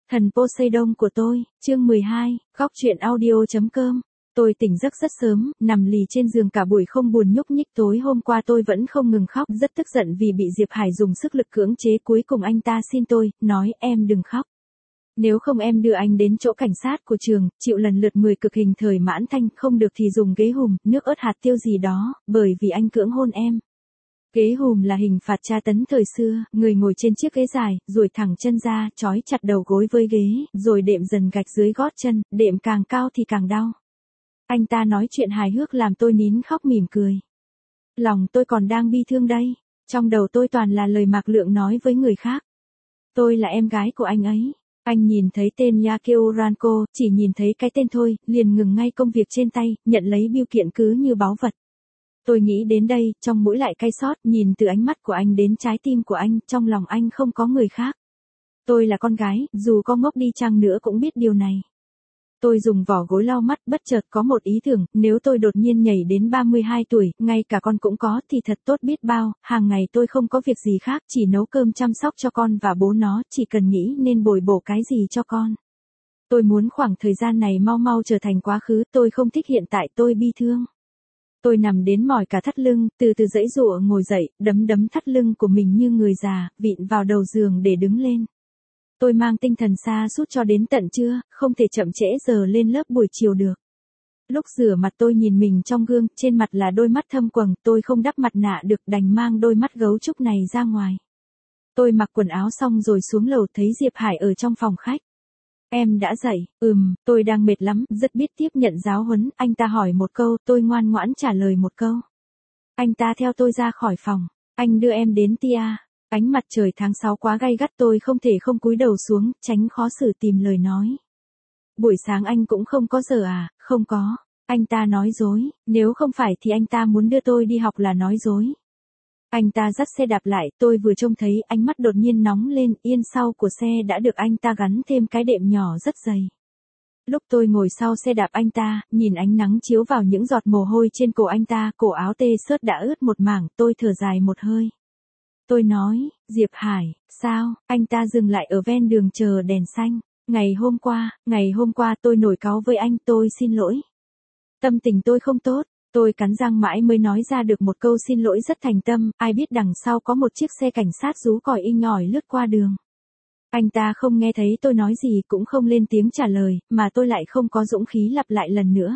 Thần Poseidon của tôi, chương 12, góc truyện audio.com. Tôi tỉnh giấc rất sớm, nằm lì trên giường cả buổi không buồn nhúc nhích. Tối hôm qua tôi vẫn không ngừng khóc, rất tức giận vì bị Diệp Hải dùng sức lực cưỡng chế. Cuối cùng anh ta xin tôi, nói em đừng khóc. Nếu không em đưa anh đến chỗ cảnh sát của trường, chịu lần lượt 10 cực hình thời mãn thanh, không được thì dùng ghế hùm, nước ớt hạt tiêu gì đó, bởi vì anh cưỡng hôn em. Ghế hùm là hình phạt tra tấn thời xưa, người ngồi trên chiếc ghế dài, duỗi thẳng chân ra, trói chặt đầu gối với ghế, rồi đệm dần gạch dưới gót chân, đệm càng cao thì càng đau. Anh ta nói chuyện hài hước làm tôi nín khóc mỉm cười. Lòng tôi còn đang bi thương đây, trong đầu tôi toàn là lời Mạc Lượng nói với người khác. Tôi là em gái của anh ấy. Anh nhìn thấy tên Yakeo Ranko, chỉ nhìn thấy cái tên thôi, liền ngừng ngay công việc trên tay, nhận lấy bưu kiện cứ như báu vật. Tôi nghĩ đến đây, trong mũi lại cay xót, nhìn từ ánh mắt của anh đến trái tim của anh, trong lòng anh không có người khác. Tôi là con gái, dù có ngốc đi chăng nữa cũng biết điều này. Tôi dùng vỏ gối lau mắt, bất chợt có một ý tưởng, nếu tôi đột nhiên nhảy đến 32 tuổi, ngay cả con cũng có thì thật tốt biết bao. Hàng ngày tôi không có việc gì khác, chỉ nấu cơm chăm sóc cho con và bố nó, chỉ cần nghĩ nên bồi bổ cái gì cho con. Tôi muốn khoảng thời gian này mau mau trở thành quá khứ, tôi không thích hiện tại, tôi bi thương. Tôi nằm đến mỏi cả thắt lưng, từ từ giãy giụa ngồi dậy, đấm thắt lưng của mình như người già, vịn vào đầu giường để đứng lên. Tôi mang tinh thần sa sút cho đến tận trưa, không thể chậm trễ giờ lên lớp buổi chiều được. Lúc rửa mặt tôi nhìn mình trong gương, trên mặt là đôi mắt thâm quầng, tôi không đắp mặt nạ được, đành mang đôi mắt gấu trúc này ra ngoài. Tôi mặc quần áo xong rồi xuống lầu, thấy Diệp Hải ở trong phòng khách. Em đã dậy, tôi đang mệt lắm, rất biết tiếp nhận giáo huấn. Anh ta hỏi một câu, tôi ngoan ngoãn trả lời một câu. Anh ta theo tôi ra khỏi phòng, anh đưa em đến Tia. Ánh mặt trời tháng 6 quá gay gắt, tôi không thể không cúi đầu xuống, tránh khó xử tìm lời nói. Buổi sáng anh cũng không có giờ à? Không có. Anh ta nói dối, nếu không phải thì anh ta muốn đưa tôi đi học là nói dối. Anh ta dắt xe đạp lại, tôi vừa trông thấy ánh mắt đột nhiên nóng lên, yên sau của xe đã được anh ta gắn thêm cái đệm nhỏ rất dày. Lúc tôi ngồi sau xe đạp anh ta, nhìn ánh nắng chiếu vào những giọt mồ hôi trên cổ anh ta, cổ áo tê xớt đã ướt một mảng, tôi thở dài một hơi. Tôi nói, Diệp Hải, sao? Anh ta dừng lại ở ven đường chờ đèn xanh. Ngày hôm qua tôi nổi cáu với anh, tôi xin lỗi. Tâm tình tôi không tốt. Tôi cắn răng mãi mới nói ra được một câu xin lỗi rất thành tâm, ai biết đằng sau có một chiếc xe cảnh sát rú còi inh ỏi lướt qua đường. Anh ta không nghe thấy tôi nói gì, cũng không lên tiếng trả lời, mà tôi lại không có dũng khí lặp lại lần nữa.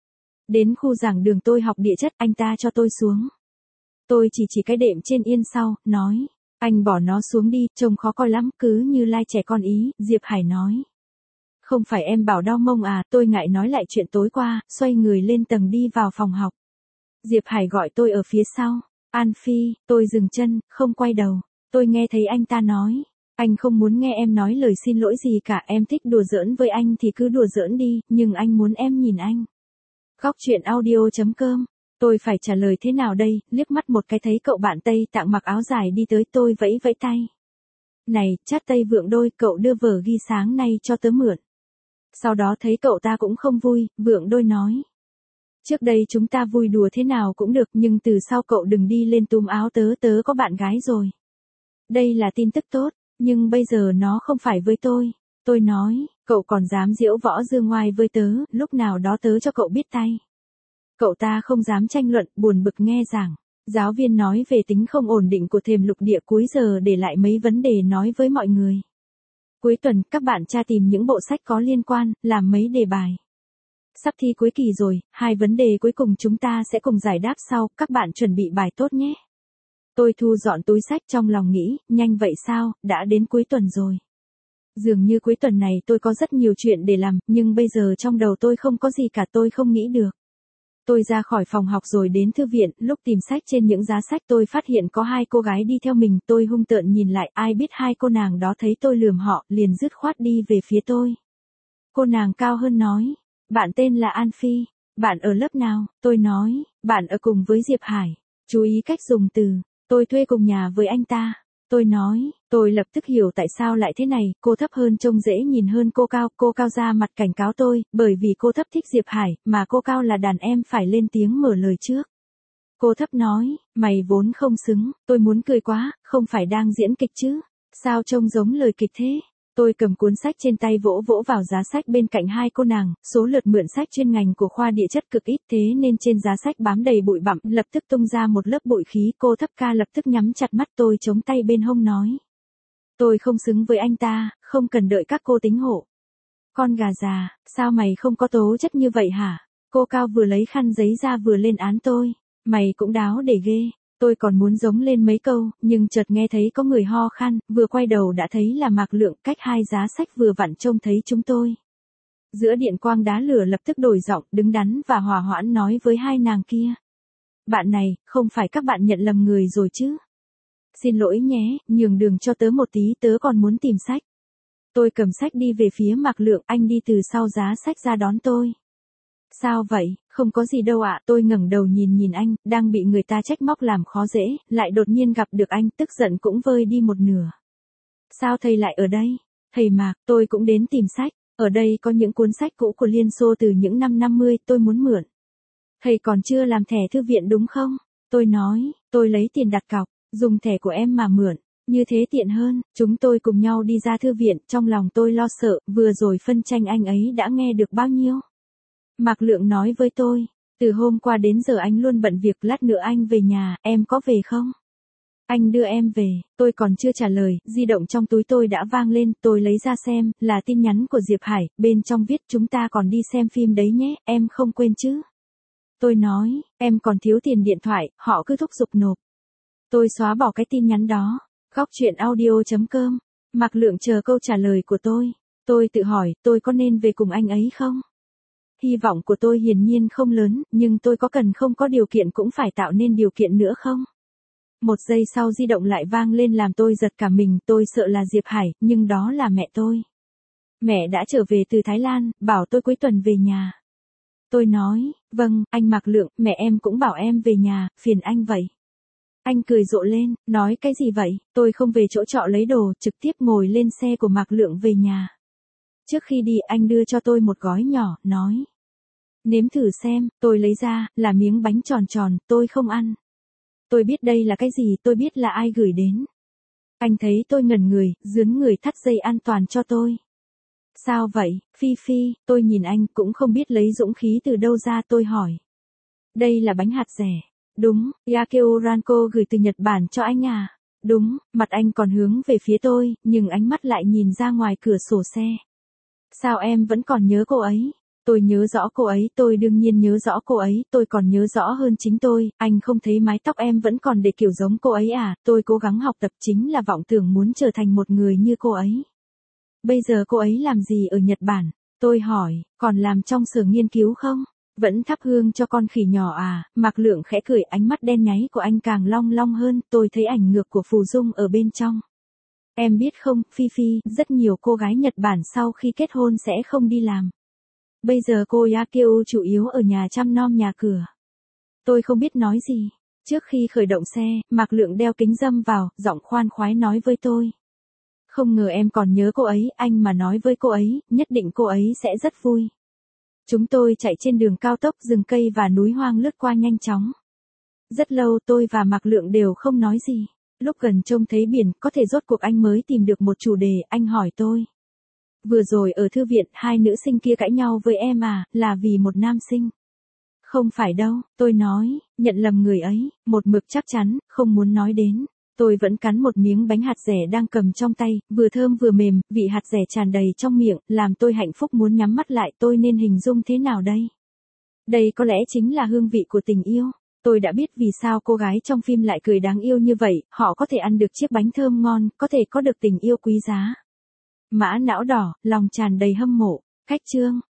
Đến khu giảng đường tôi học địa chất, anh ta cho tôi xuống. Tôi chỉ cái đệm trên yên sau, nói, anh bỏ nó xuống đi, trông khó coi lắm, cứ như lai trẻ con ý. Diệp Hải nói. Không phải em bảo đau mông à? Tôi ngại nói lại chuyện tối qua, xoay người lên tầng đi vào phòng học. Diệp Hải gọi tôi ở phía sau. An Phi, tôi dừng chân, không quay đầu. Tôi nghe thấy anh ta nói. Anh không muốn nghe em nói lời xin lỗi gì cả, em thích đùa giỡn với anh thì cứ đùa giỡn đi, nhưng anh muốn em nhìn anh. Góc truyện audio.com. Tôi phải trả lời thế nào đây? Liếc mắt một cái thấy cậu bạn Tây Tạng mặc áo dài đi tới, tôi vẫy vẫy tay. Này, Chát Tây Vượng Đôi, cậu đưa vở ghi sáng nay cho tớ mượn. Sau đó thấy cậu ta cũng không vui, Vượng Đôi nói. Trước đây chúng ta vui đùa thế nào cũng được, nhưng từ sau cậu đừng đi lên túm áo tớ, tớ có bạn gái rồi. Đây là tin tức tốt, nhưng bây giờ nó không phải với tôi. Tôi nói, cậu còn dám diễu võ dương ngoai với tớ, lúc nào đó tớ cho cậu biết tay. Cậu ta không dám tranh luận, buồn bực nghe giảng. Giáo viên nói về tính không ổn định của thềm lục địa, cuối giờ để lại mấy vấn đề nói với mọi người. Cuối tuần, các bạn tra tìm những bộ sách có liên quan, làm mấy đề bài. Sắp thi cuối kỳ rồi, 2 vấn đề cuối cùng chúng ta sẽ cùng giải đáp sau, các bạn chuẩn bị bài tốt nhé. Tôi thu dọn túi sách trong lòng nghĩ, nhanh vậy sao, đã đến cuối tuần rồi. Dường như cuối tuần này tôi có rất nhiều chuyện để làm, nhưng bây giờ trong đầu tôi không có gì cả, tôi không nghĩ được. Tôi ra khỏi phòng học rồi đến thư viện, lúc tìm sách trên những giá sách tôi phát hiện có 2 cô gái đi theo mình, tôi hung tợn nhìn lại, ai biết 2 cô nàng đó thấy tôi lườm họ, liền dứt khoát đi về phía tôi. Cô nàng cao hơn nói, bạn tên là An Phi, bạn ở lớp nào? Tôi nói, bạn ở cùng với Diệp Hải. Chú ý cách dùng từ, tôi thuê cùng nhà với anh ta. Tôi nói, tôi lập tức hiểu tại sao lại thế này, cô thấp hơn trông dễ nhìn hơn cô cao ra mặt cảnh cáo tôi, bởi vì cô thấp thích Diệp Hải, mà cô cao là đàn em phải lên tiếng mở lời trước. Cô thấp nói, mày vốn không xứng, tôi muốn cười quá, không phải đang diễn kịch chứ, sao trông giống lời kịch thế? Tôi cầm cuốn sách trên tay vỗ vỗ vào giá sách bên cạnh hai cô nàng, số lượt mượn sách chuyên ngành của khoa địa chất cực ít thế nên trên giá sách bám đầy bụi bặm, lập tức tung ra một lớp bụi khí. Cô Thấp Ca lập tức nhắm chặt mắt, tôi chống tay bên hông nói. Tôi không xứng với anh ta, không cần đợi các cô tính hộ. Con gà già, sao mày không có tố chất như vậy hả? Cô Cao vừa lấy khăn giấy ra vừa lên án tôi. Mày cũng đáo để ghê. Tôi còn muốn giống lên mấy câu, nhưng chợt nghe thấy có người ho khan, vừa quay đầu đã thấy là Mạc Lượng, cách hai giá sách vừa vặn trông thấy chúng tôi. Giữa điện quang đá lửa lập tức đổi giọng, đứng đắn và hòa hoãn nói với hai nàng kia. Bạn này, không phải các bạn nhận lầm người rồi chứ? Xin lỗi nhé, nhường đường cho tớ một tí, tớ còn muốn tìm sách. Tôi cầm sách đi về phía Mạc Lượng, anh đi từ sau giá sách ra đón tôi. Sao vậy, không có gì đâu ạ. Tôi ngẩng đầu nhìn anh, đang bị người ta trách móc làm khó dễ, lại đột nhiên gặp được anh, tức giận cũng vơi đi một nửa. Sao thầy lại ở đây? Thầy Mạc, tôi cũng đến tìm sách. Ở đây có những cuốn sách cũ của Liên Xô từ những năm 50, tôi muốn mượn. Thầy còn chưa làm thẻ thư viện đúng không? Tôi nói, tôi lấy tiền đặt cọc, dùng thẻ của em mà mượn. Như thế tiện hơn. Chúng tôi cùng nhau đi ra thư viện, trong lòng tôi lo sợ, vừa rồi phân tranh anh ấy đã nghe được bao nhiêu. Mạc Lượng nói với tôi, từ hôm qua đến giờ anh luôn bận việc, lát nữa anh về nhà, em có về không? Anh đưa em về. Tôi còn chưa trả lời, di động trong túi tôi đã vang lên, tôi lấy ra xem, là tin nhắn của Diệp Hải, bên trong viết chúng ta còn đi xem phim đấy nhé, em không quên chứ? Tôi nói, em còn thiếu tiền điện thoại, họ cứ thúc giục nộp. Tôi xóa bỏ cái tin nhắn đó. Góc chuyện audio.com. Mạc Lượng chờ câu trả lời của tôi. Tôi tự hỏi, tôi có nên về cùng anh ấy không? Hy vọng của tôi hiển nhiên không lớn, nhưng tôi có cần không có điều kiện cũng phải tạo nên điều kiện nữa không? Một giây sau di động lại vang lên làm tôi giật cả mình, tôi sợ là Diệp Hải, nhưng đó là mẹ tôi. Mẹ đã trở về từ Thái Lan, bảo tôi cuối tuần về nhà. Tôi nói, vâng, anh Mạc Lượng, mẹ em cũng bảo em về nhà, phiền anh vậy. Anh cười rộ lên, nói cái gì vậy, tôi không về chỗ trọ lấy đồ, trực tiếp ngồi lên xe của Mạc Lượng về nhà. Trước khi đi anh đưa cho tôi một gói nhỏ, nói. Nếm thử xem, tôi lấy ra, là miếng bánh tròn tròn, tôi không ăn. Tôi biết đây là cái gì, tôi biết là ai gửi đến. Anh thấy tôi ngẩn người, dướn người thắt dây an toàn cho tôi. Sao vậy, Phi Phi, tôi nhìn anh cũng không biết lấy dũng khí từ đâu ra, tôi hỏi. Đây là bánh hạt dẻ. Đúng, Yakeo Ranko gửi từ Nhật Bản cho anh à? Đúng, mặt anh còn hướng về phía tôi, nhưng ánh mắt lại nhìn ra ngoài cửa sổ xe. Sao em vẫn còn nhớ cô ấy? Tôi nhớ rõ cô ấy, tôi đương nhiên nhớ rõ cô ấy, tôi còn nhớ rõ hơn chính tôi, anh không thấy mái tóc em vẫn còn để kiểu giống cô ấy à, tôi cố gắng học tập chính là vọng tưởng muốn trở thành một người như cô ấy. Bây giờ cô ấy làm gì ở Nhật Bản? Tôi hỏi, còn làm trong sở nghiên cứu không? Vẫn thắp hương cho con khỉ nhỏ à? Mạc Lượng khẽ cười, ánh mắt đen nháy của anh càng long long hơn, tôi thấy ảnh ngược của Phù Dung ở bên trong. Em biết không, Phi Phi, rất nhiều cô gái Nhật Bản sau khi kết hôn sẽ không đi làm. Bây giờ cô Yakeo chủ yếu ở nhà chăm nom nhà cửa. Tôi không biết nói gì. Trước khi khởi động xe, Mạc Lượng đeo kính râm vào, giọng khoan khoái nói với tôi. Không ngờ em còn nhớ cô ấy, anh mà nói với cô ấy, nhất định cô ấy sẽ rất vui. Chúng tôi chạy trên đường cao tốc, rừng cây và núi hoang lướt qua nhanh chóng. Rất lâu tôi và Mạc Lượng đều không nói gì. Lúc gần trông thấy biển, có thể rốt cuộc anh mới tìm được một chủ đề, anh hỏi tôi. Vừa rồi ở thư viện, hai nữ sinh kia cãi nhau với em à, là vì một nam sinh. Không phải đâu, tôi nói, nhận lầm người ấy, một mực chắc chắn, không muốn nói đến. Tôi vẫn cắn một miếng bánh hạt dẻ đang cầm trong tay, vừa thơm vừa mềm, vị hạt dẻ tràn đầy trong miệng, làm tôi hạnh phúc muốn nhắm mắt lại. Tôi nên hình dung thế nào đây? Đây có lẽ chính là hương vị của tình yêu. Tôi đã biết vì sao cô gái trong phim lại cười đáng yêu như vậy, họ có thể ăn được chiếc bánh thơm ngon, có thể có được tình yêu quý giá. Mã não đỏ, lòng tràn đầy hâm mộ. Khách chương.